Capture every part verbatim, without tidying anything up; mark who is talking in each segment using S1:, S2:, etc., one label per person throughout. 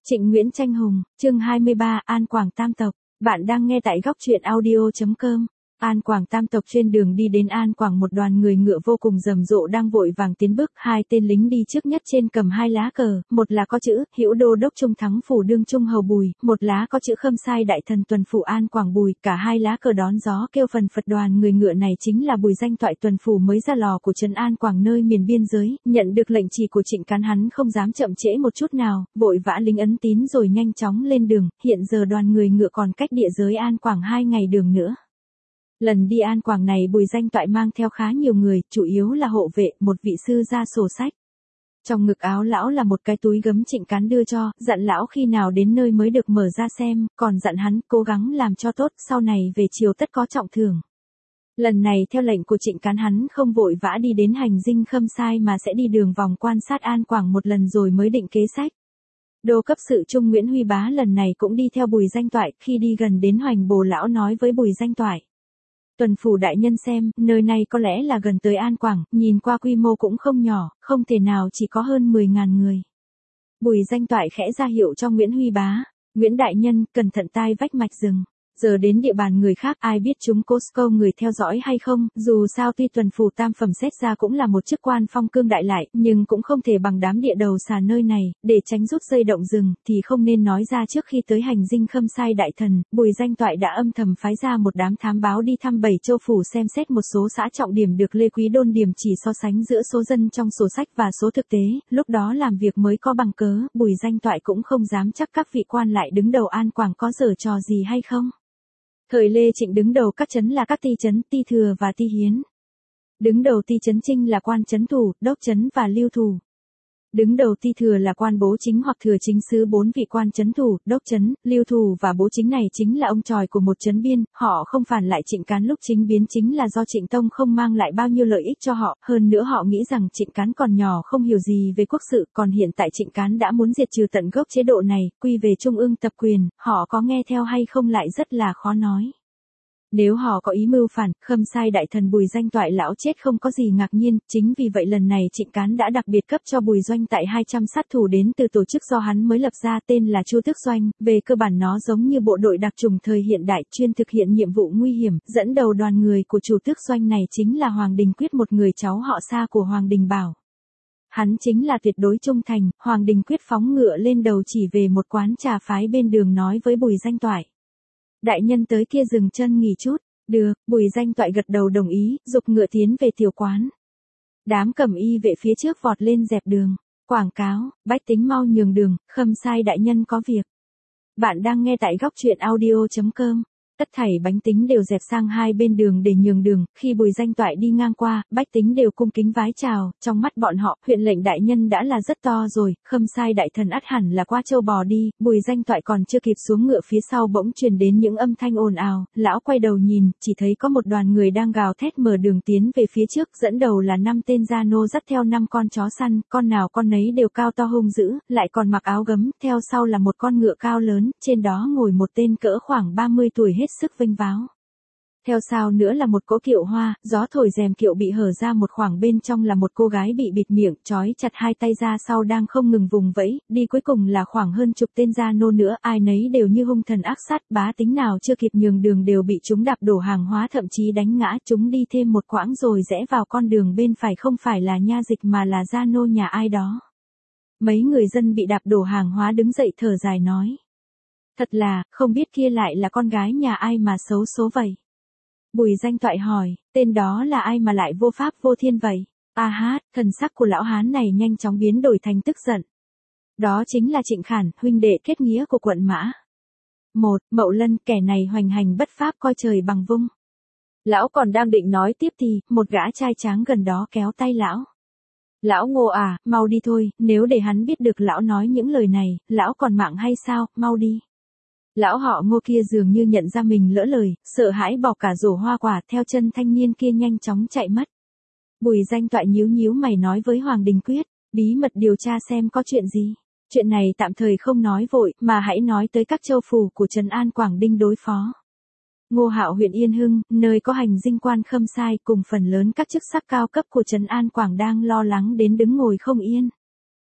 S1: Trịnh Nguyễn Tranh Hùng, chương hai mươi ba, An Quảng Tam Tộc. Bạn đang nghe tại góc truyện audio chấm com. An Quảng Tam Tộc. Trên đường đi đến An Quảng, một đoàn người ngựa vô cùng rầm rộ đang vội vàng tiến bước. Hai tên lính đi trước nhất trên cầm hai lá cờ, một là có chữ Hữu Đô Đốc Trung Thắng Phủ Đương Trung Hầu Bùi, một lá có chữ Khâm Sai Đại Thần Tuần Phủ An Quảng Bùi. Cả hai lá cờ đón gió kêu phần phật. Đoàn người ngựa này chính là Bùi Danh Toại tuần phủ mới ra lò của trấn An Quảng nơi miền biên giới. Nhận được lệnh chỉ của Trịnh Cán, hắn không dám chậm trễ một chút nào, vội vã lính ấn tín rồi nhanh chóng lên đường. Hiện giờ đoàn người ngựa còn cách địa giới An Quảng hai ngày đường nữa. Lần đi An Quảng này Bùi Danh Toại mang theo khá nhiều người, chủ yếu là hộ vệ, một vị sư gia sổ sách. Trong ngực áo lão là một cái túi gấm Trịnh Cán đưa cho, dặn lão khi nào đến nơi mới được mở ra xem, còn dặn hắn cố gắng làm cho tốt, sau này về chiều tất có trọng thưởng. Lần này theo lệnh của Trịnh Cán, hắn không vội vã đi đến hành dinh Khâm Sai mà sẽ đi đường vòng quan sát An Quảng một lần rồi mới định kế sách. Đô cấp sự Trung Nguyễn Huy Bá lần này cũng đi theo Bùi Danh Toại. Khi đi gần đến Hoành Bồ, lão nói với Bùi Danh Toại: Tuần phủ đại nhân xem, nơi này có lẽ là gần tới An Quảng, nhìn qua quy mô cũng không nhỏ, không thể nào chỉ có hơn mười ngàn người. Bùi Danh Toại khẽ ra hiệu cho Nguyễn Huy Bá: Nguyễn đại nhân, cẩn thận tai vách mạch rừng. Giờ đến địa bàn người khác, ai biết chúng có câu người theo dõi hay không, dù sao tuy tuần phủ tam phẩm xét ra cũng là một chức quan phong cương đại lại, nhưng cũng không thể bằng đám địa đầu xà nơi này. Để tránh rút dây động rừng, thì không nên nói ra trước. Khi tới hành dinh Khâm Sai Đại Thần, Bùi Danh Toại đã âm thầm phái ra một đám thám báo đi thăm bảy châu phủ, xem xét một số xã trọng điểm được Lê Quý Đôn điểm chỉ, so sánh giữa số dân trong sổ sách và số thực tế. Lúc đó làm việc mới có bằng cớ, Bùi Danh Toại cũng không dám chắc các vị quan lại đứng đầu An Quảng có giở trò gì hay không. Thời Lê Trịnh đứng đầu các trấn là các ti trấn, ti thừa và ti hiến. Đứng đầu ti trấn Trinh là quan trấn thủ, đốc trấn và lưu thủ. Đứng đầu ti thừa là quan bố chính hoặc thừa chính sứ. Bốn vị quan trấn thủ, đốc trấn, lưu thủ và bố chính này chính là ông tròi của một trấn biên. Họ không phản lại Trịnh Cán lúc chính biến chính là do Trịnh Tông không mang lại bao nhiêu lợi ích cho họ. Hơn nữa họ nghĩ rằng Trịnh Cán còn nhỏ không hiểu gì về quốc sự, còn hiện tại Trịnh Cán đã muốn diệt trừ tận gốc chế độ này, quy về trung ương tập quyền, họ có nghe theo hay không lại rất là khó nói. Nếu họ có ý mưu phản, Khâm Sai Đại Thần Bùi Danh Toại lão chết không có gì ngạc nhiên. Chính vì vậy lần này Trịnh Cán đã đặc biệt cấp cho Bùi Doanh Tại hai trăm sát thủ đến từ tổ chức do hắn mới lập ra, tên là Chu Tước Doanh. Về cơ bản nó giống như bộ đội đặc trùng thời hiện đại, chuyên thực hiện nhiệm vụ nguy hiểm. Dẫn đầu đoàn người của Chu Tước Doanh này chính là Hoàng Đình Quyết, một người cháu họ Sa của Hoàng Đình Bảo. Hắn chính là tuyệt đối trung thành. Hoàng Đình Quyết phóng ngựa lên đầu chỉ về một quán trà phái bên đường, nói với Bùi Danh Toại: Đại nhân tới kia dừng chân nghỉ chút. Được, Bùi Danh Toại gật đầu đồng ý, giục ngựa tiến về tiểu quán. Đám cẩm y vệ phía trước vọt lên dẹp đường. Quảng cáo: bách tính mau nhường đường, Khâm Sai đại nhân có việc. Bạn đang nghe tại góc truyện audio chấm com. Tất thảy bánh tính đều dẹp sang hai bên đường để nhường đường. Khi Bùi Danh Toại đi ngang qua, bách tính đều cung kính vái chào. Trong mắt bọn họ, huyện lệnh đại nhân đã là rất to rồi, Khâm Sai đại thần ắt hẳn là qua châu bò đi. Bùi Danh Toại còn chưa kịp xuống ngựa, phía sau bỗng truyền đến những âm thanh ồn ào. Lão quay đầu nhìn, chỉ thấy có một đoàn người đang gào thét mở đường tiến về phía trước. Dẫn đầu là năm tên gia nô dắt theo năm con chó săn, con nào con nấy đều cao to hung dữ, lại còn mặc áo gấm. Theo sau là một con ngựa cao lớn, trên đó ngồi một tên cỡ khoảng ba mươi tuổi hết sức vinh váo. Theo sau nữa là một cỗ kiệu hoa, gió thổi rèm kiệu bị hở ra một khoảng, bên trong là một cô gái bị bịt miệng, trói chặt hai tay ra sau đang không ngừng vùng vẫy. Đi cuối cùng là khoảng hơn chục tên gia nô nữa, ai nấy đều như hung thần ác sát, bá tính nào chưa kịp nhường đường đều bị chúng đạp đổ hàng hóa, thậm chí đánh ngã. Chúng đi thêm một quãng rồi rẽ vào con đường bên phải, không phải là nha dịch mà là gia nô nhà ai đó. Mấy người dân bị đạp đổ hàng hóa đứng dậy thở dài nói: Thật là, không biết kia lại là con gái nhà ai mà xấu số vậy. Bùi Danh Toại hỏi: Tên đó là ai mà lại vô pháp vô thiên vậy? A hát, thần sắc của lão hán này nhanh chóng biến đổi thành tức giận. Đó chính là Trịnh Khản, huynh đệ kết nghĩa của quận Mã. Một, Mậu Lân, kẻ này hoành hành bất pháp, coi trời bằng vung. Lão còn đang định nói tiếp thì, một gã trai tráng gần đó kéo tay lão. Lão Ngô à, mau đi thôi, nếu để hắn biết được lão nói những lời này, lão còn mạng hay sao, mau đi. Lão họ Ngô kia dường như nhận ra mình lỡ lời, sợ hãi bỏ cả rổ hoa quả theo chân thanh niên kia nhanh chóng chạy mất. Bùi Danh Toại nhíu nhíu mày nói với Hoàng Đình Quyết: Bí mật điều tra xem có chuyện gì. Chuyện này tạm thời không nói vội, mà hãy nói tới các châu phủ của trấn An Quảng Đinh đối phó. Ngô Hạo huyện Yên Hưng, nơi có hành dinh quan Khâm Sai cùng phần lớn các chức sắc cao cấp của trấn An Quảng đang lo lắng đến đứng ngồi không yên.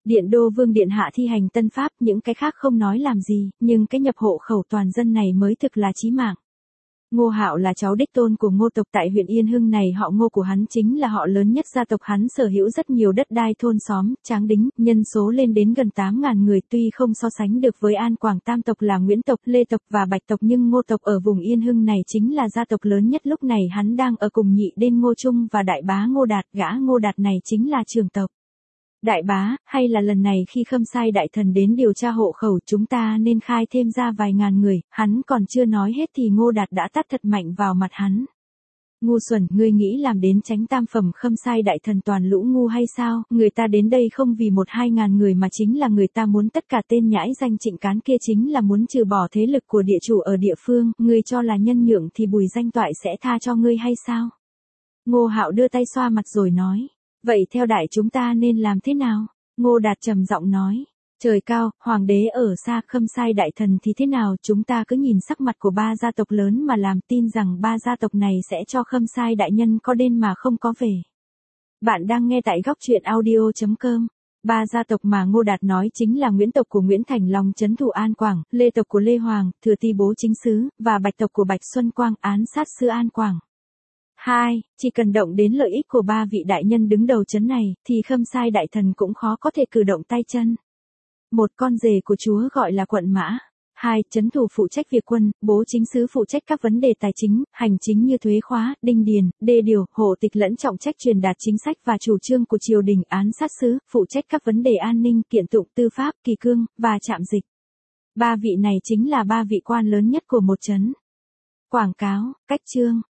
S1: Điện Đô Vương điện hạ thi hành tân pháp, những cái khác không nói làm gì, nhưng cái nhập hộ khẩu toàn dân này mới thực là chí mạng. Ngô Hạo là cháu đích tôn của Ngô tộc tại huyện Yên Hưng này, họ Ngô của hắn chính là họ lớn nhất gia tộc, hắn sở hữu rất nhiều đất đai thôn xóm, tráng đính, nhân số lên đến gần tám ngàn người, tuy không so sánh được với An Quảng tam tộc là Nguyễn tộc, Lê tộc và Bạch tộc, nhưng Ngô tộc ở vùng Yên Hưng này chính là gia tộc lớn nhất. Lúc này hắn đang ở cùng nhị đên Ngô Trung và đại bá Ngô Đạt, gã Ngô Đạt này chính là trưởng tộc. Đại bá, hay là lần này khi Khâm Sai đại thần đến điều tra hộ khẩu chúng ta nên khai thêm ra vài ngàn người, hắn còn chưa nói hết thì Ngô Đạt đã tát thật mạnh vào mặt hắn. Ngu xuẩn, ngươi nghĩ làm đến tránh tam phẩm Khâm Sai đại thần toàn lũ ngu hay sao? Người ta đến đây không vì một hai ngàn người mà chính là người ta muốn tất cả tên nhãi danh Trịnh Cán kia, chính là muốn trừ bỏ thế lực của địa chủ ở địa phương, ngươi cho là nhân nhượng thì Bùi Danh Toại sẽ tha cho ngươi hay sao? Ngô Hạo đưa tay xoa mặt rồi nói. Vậy theo đại chúng ta nên làm thế nào? Ngô Đạt trầm giọng nói. Trời cao, hoàng đế ở xa, Khâm Sai đại thần thì thế nào? Chúng ta cứ nhìn sắc mặt của ba gia tộc lớn mà làm, tin rằng ba gia tộc này sẽ cho Khâm Sai đại nhân có đến mà không có về. Bạn đang nghe tại góc truyện audio chấm com. Ba gia tộc mà Ngô Đạt nói chính là Nguyễn tộc của Nguyễn Thành Long trấn thủ An Quảng, Lê tộc của Lê Hoàng, Thừa Ti bố chính sứ, và Bạch tộc của Bạch Xuân Quang, án sát sứ An Quảng. Hai, chỉ cần động đến lợi ích của ba vị đại nhân đứng đầu trấn này, thì Khâm Sai đại thần cũng khó có thể cử động tay chân. Một, con rể của chúa gọi là quận mã. Hai, trấn thủ phụ trách việc quân, bố chính sứ phụ trách các vấn đề tài chính, hành chính như thuế khóa, đinh điền, đê điều, hộ tịch lẫn trọng trách truyền đạt chính sách và chủ trương của triều đình. Án sát sứ, phụ trách các vấn đề an ninh, kiện tụng, tư pháp, kỳ cương, và trạm dịch. Ba vị này chính là ba vị quan lớn nhất của một trấn. Quảng cáo, cách chương.